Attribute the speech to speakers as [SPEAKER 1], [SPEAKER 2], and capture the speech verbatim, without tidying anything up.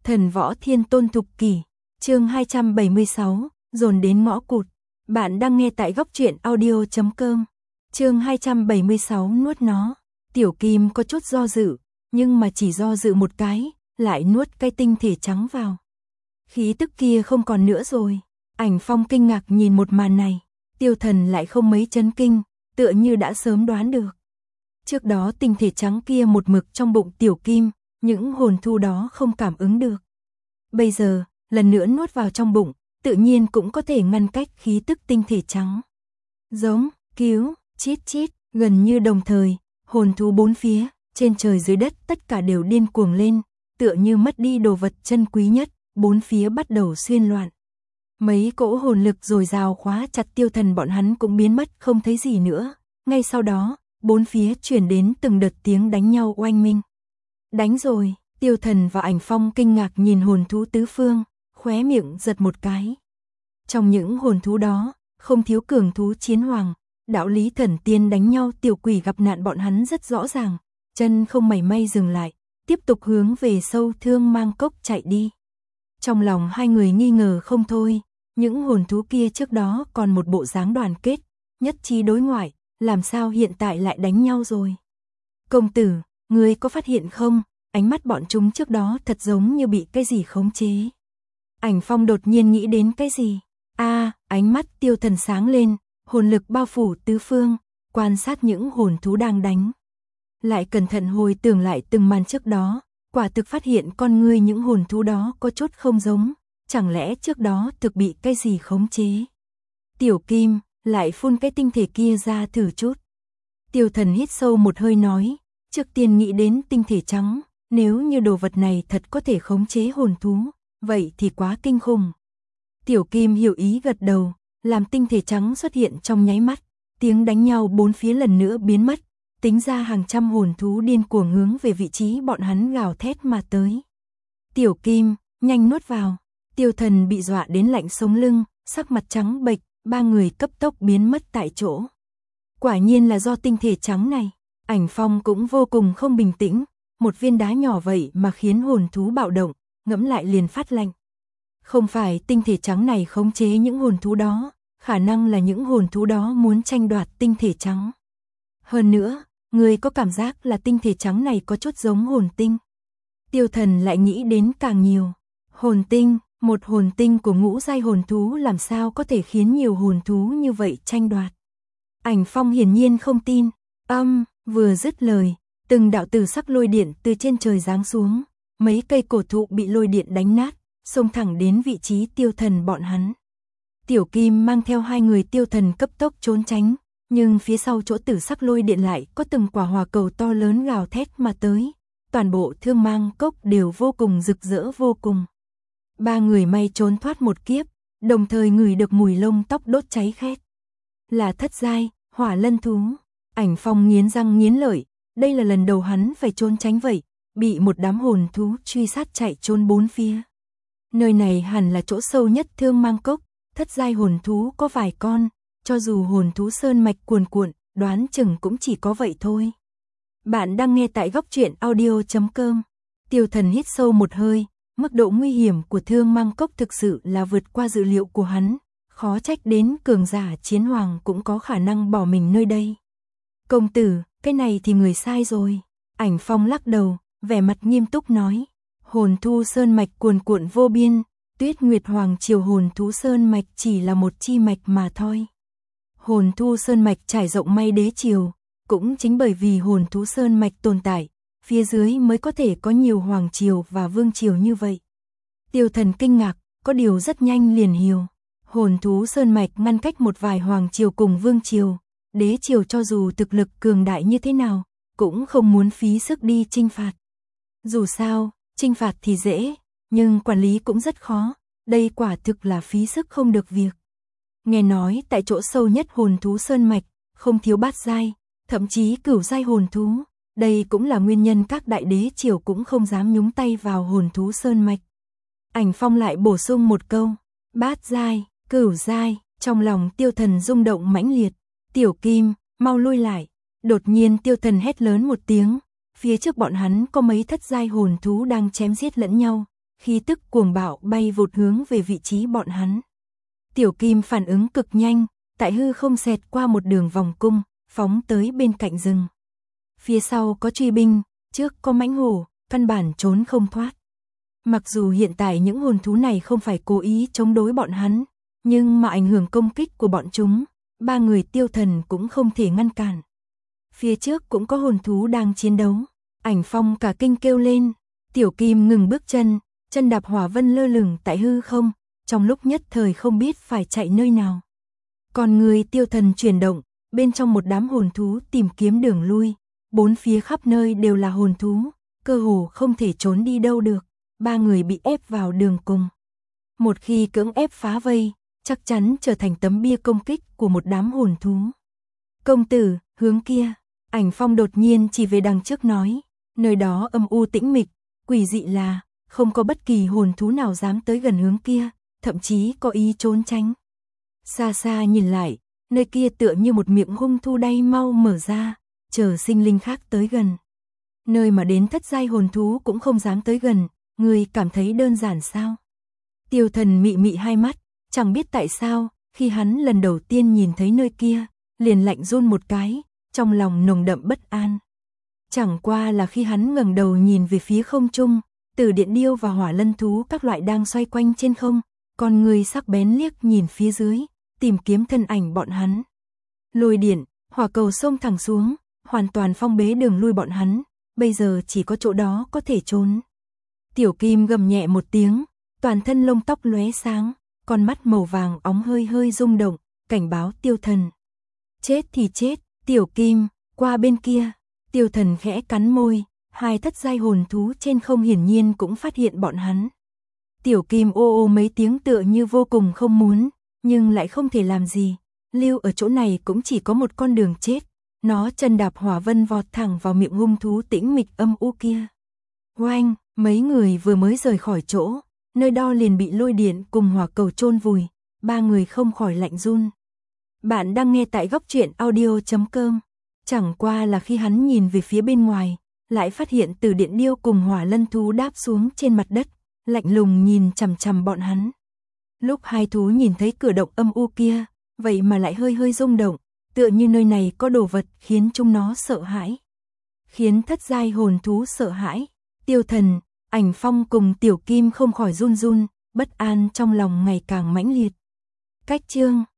[SPEAKER 1] Thần võ thiên tôn thục kỷ, chương hai trăm bảy mươi sáu, dồn đến ngõ cụt. Bạn đang nghe tại góc truyện audio chấm com. Chương hai trăm bảy mươi sáu nuốt nó. Tiểu Kim có chút do dự, nhưng mà chỉ do dự một cái, lại nuốt cái tinh thể trắng vào. Khí tức kia không còn nữa rồi. Ảnh Phong kinh ngạc nhìn một màn này, Tiêu Thần lại không mấy chấn kinh, tựa như đã sớm đoán được. Trước đó tinh thể trắng kia một mực trong bụng Tiểu Kim, những hồn thú đó không cảm ứng được. Bây giờ, lần nữa nuốt vào trong bụng, tự nhiên cũng có thể ngăn cách khí tức tinh thể trắng. Giống, cứu, chít chít, gần như đồng thời, hồn thú bốn phía, trên trời dưới đất tất cả đều điên cuồng lên, tựa như mất đi đồ vật chân quý nhất, bốn phía bắt đầu xuyên loạn. Mấy cỗ hồn lực dồi dào khóa chặt Tiêu Thần bọn hắn cũng biến mất không thấy gì nữa. Ngay sau đó, bốn phía truyền đến từng đợt tiếng đánh nhau oanh minh. Đánh rồi, Tiêu Thần và Ảnh Phong kinh ngạc nhìn hồn thú tứ phương, khóe miệng giật một cái. Trong những hồn thú đó, không thiếu cường thú chiến hoàng, đạo lý thần tiên đánh nhau tiểu quỷ gặp nạn bọn hắn rất rõ ràng, chân không mảy may dừng lại, tiếp tục hướng về sâu thương mang cốc chạy đi. Trong lòng hai người nghi ngờ không thôi, những hồn thú kia trước đó còn một bộ dáng đoàn kết, nhất trí đối ngoại, làm sao hiện tại lại đánh nhau rồi. Công tử, ngươi có phát hiện không, ánh mắt bọn chúng trước đó thật giống như bị cái gì khống chế. Ảnh Phong đột nhiên nghĩ đến cái gì. A, à, ánh mắt Tiêu Thần sáng lên, hồn lực bao phủ tứ phương, quan sát những hồn thú đang đánh. Lại cẩn thận hồi tưởng lại từng màn trước đó, quả thực phát hiện con ngươi những hồn thú đó có chút không giống, chẳng lẽ trước đó thực bị cái gì khống chế. Tiểu Kim, lại phun cái tinh thể kia ra thử chút. Tiêu Thần hít sâu một hơi nói, trước tiên nghĩ đến tinh thể trắng, nếu như đồ vật này thật có thể khống chế hồn thú, vậy thì quá kinh khủng. Tiểu Kim hiểu ý gật đầu, làm tinh thể trắng xuất hiện trong nháy mắt, tiếng đánh nhau bốn phía lần nữa biến mất, tính ra hàng trăm hồn thú điên cuồng hướng về vị trí bọn hắn gào thét mà tới. Tiểu Kim, nhanh nuốt vào. Tiêu Thần bị dọa đến lạnh sống lưng, sắc mặt trắng bệch, ba người cấp tốc biến mất tại chỗ. Quả nhiên là do tinh thể trắng này. Ảnh Phong cũng vô cùng không bình tĩnh, một viên đá nhỏ vậy mà khiến hồn thú bạo động, ngẫm lại liền phát lạnh. Không phải tinh thể trắng này khống chế những hồn thú đó, khả năng là những hồn thú đó muốn tranh đoạt tinh thể trắng. Hơn nữa, người có cảm giác là tinh thể trắng này có chút giống hồn tinh. Tiêu Thần lại nghĩ đến càng nhiều. Hồn tinh, một hồn tinh của ngũ giai hồn thú làm sao có thể khiến nhiều hồn thú như vậy tranh đoạt. Ảnh Phong hiển nhiên không tin. Âm, vừa dứt lời, từng đạo tử sắc lôi điện từ trên trời giáng xuống, mấy cây cổ thụ bị lôi điện đánh nát, xông thẳng đến vị trí Tiêu Thần bọn hắn. Tiểu Kim mang theo hai người Tiêu Thần cấp tốc trốn tránh, nhưng phía sau chỗ tử sắc lôi điện lại có từng quả hỏa cầu to lớn gào thét mà tới, toàn bộ thương mang cốc đều vô cùng rực rỡ vô cùng. Ba người may trốn thoát một kiếp, đồng thời ngửi được mùi lông tóc đốt cháy khét. Là thất giai, hỏa lân thú. Ảnh Phong nghiến răng nghiến lợi, đây là lần đầu hắn phải trốn tránh vậy, bị một đám hồn thú truy sát chạy trốn bốn phía. Nơi này hẳn là chỗ sâu nhất thương mang cốc, thất giai hồn thú có vài con, cho dù hồn thú sơn mạch cuồn cuộn, đoán chừng cũng chỉ có vậy thôi. Bạn đang nghe tại góc truyện audio chấm com. Tiêu Thần hít sâu một hơi, mức độ nguy hiểm của thương mang cốc thực sự là vượt qua dự liệu của hắn, khó trách đến cường giả chiến hoàng cũng có khả năng bỏ mình nơi đây. Công tử, cái này thì người sai rồi. Ảnh Phong lắc đầu, vẻ mặt nghiêm túc nói, hồn thú sơn mạch cuồn cuộn vô biên, Tuyết Nguyệt Hoàng triều hồn thú sơn mạch chỉ là một chi mạch mà thôi. Hồn thú sơn mạch trải rộng May Đế triều, cũng chính bởi vì hồn thú sơn mạch tồn tại, phía dưới mới có thể có nhiều hoàng triều và vương triều như vậy. Tiêu Thần kinh ngạc, có điều rất nhanh liền hiểu. Hồn thú sơn mạch ngăn cách một vài hoàng triều cùng vương triều, đế triều cho dù thực lực cường đại như thế nào, cũng không muốn phí sức đi chinh phạt. Dù sao, chinh phạt thì dễ, nhưng quản lý cũng rất khó, đây quả thực là phí sức không được việc. Nghe nói tại chỗ sâu nhất hồn thú sơn mạch, không thiếu bát giai, thậm chí cửu giai hồn thú, đây cũng là nguyên nhân các đại đế triều cũng không dám nhúng tay vào hồn thú sơn mạch. Ảnh Phong lại bổ sung một câu, bát giai, cửu giai, trong lòng Tiêu Thần rung động mãnh liệt. Tiểu Kim, mau lui lại. Đột nhiên Tiêu Thần hét lớn một tiếng, phía trước bọn hắn có mấy thất giai hồn thú đang chém giết lẫn nhau, khí tức cuồng bạo bay vụt hướng về vị trí bọn hắn. Tiểu Kim phản ứng cực nhanh, tại hư không xẹt qua một đường vòng cung, phóng tới bên cạnh rừng. Phía sau có truy binh, trước có mãnh hổ, căn bản trốn không thoát. Mặc dù hiện tại những hồn thú này không phải cố ý chống đối bọn hắn, nhưng mà ảnh hưởng công kích của bọn chúng, ba người Tiêu Thần cũng không thể ngăn cản. Phía trước cũng có hồn thú đang chiến đấu, Ảnh Phong cả kinh kêu lên, Tiểu Kim ngừng bước chân, chân đạp hỏa vân lơ lửng tại hư không, trong lúc nhất thời không biết phải chạy nơi nào. Còn người Tiêu Thần chuyển động, bên trong một đám hồn thú tìm kiếm đường lui, bốn phía khắp nơi đều là hồn thú, cơ hồ không thể trốn đi đâu được, ba người bị ép vào đường cùng. Một khi cưỡng ép phá vây, chắc chắn trở thành tấm bia công kích của một đám hồn thú. Công tử, hướng kia, Ảnh Phong đột nhiên chỉ về đằng trước nói, nơi đó âm u tĩnh mịch, quỷ dị là, không có bất kỳ hồn thú nào dám tới gần hướng kia, thậm chí có ý trốn tránh. Xa xa nhìn lại, nơi kia tựa như một miệng hung thú đay mau mở ra, chờ sinh linh khác tới gần. Nơi mà đến thất giai hồn thú cũng không dám tới gần, người cảm thấy đơn giản sao? Tiêu Thần mị mị hai mắt, chẳng biết tại sao, khi hắn lần đầu tiên nhìn thấy nơi kia, liền lạnh run một cái, trong lòng nồng đậm bất an. Chẳng qua là khi hắn ngẩng đầu nhìn về phía không trung, Tử Điện Điêu và Hỏa Lân thú các loại đang xoay quanh trên không, con người sắc bén liếc nhìn phía dưới, tìm kiếm thân ảnh bọn hắn. Lôi điện, hỏa cầu xông thẳng xuống, hoàn toàn phong bế đường lui bọn hắn, bây giờ chỉ có chỗ đó có thể trốn. Tiểu Kim gầm nhẹ một tiếng, toàn thân lông tóc lóe sáng, con mắt màu vàng óng hơi hơi rung động, cảnh báo Tiêu Thần. Chết thì chết, Tiểu Kim, qua bên kia. Tiêu Thần khẽ cắn môi, hai thất giai hồn thú trên không hiển nhiên cũng phát hiện bọn hắn. Tiểu Kim ô ô mấy tiếng tựa như vô cùng không muốn, nhưng lại không thể làm gì, lưu ở chỗ này cũng chỉ có một con đường chết. Nó chân đạp hỏa vân vọt thẳng vào miệng hung thú tĩnh mịch âm u kia. Oanh, mấy người vừa mới rời khỏi chỗ, nơi đó liền bị lôi điện cùng hỏa cầu chôn vùi, ba người không khỏi lạnh run. Bạn đang nghe tại góc truyện audio chấm com. Chẳng qua là khi hắn nhìn về phía bên ngoài, lại phát hiện Tử Điện Điêu cùng Hỏa Lân thú đáp xuống trên mặt đất, lạnh lùng nhìn chằm chằm bọn hắn. Lúc hai thú nhìn thấy cửa động âm u kia, vậy mà lại hơi hơi rung động, tựa như nơi này có đồ vật khiến chúng nó sợ hãi. Khiến thất giai hồn thú sợ hãi, Tiêu Thần, Ảnh Phong cùng Tiểu Kim không khỏi run run, bất an trong lòng ngày càng mãnh liệt. Cách chương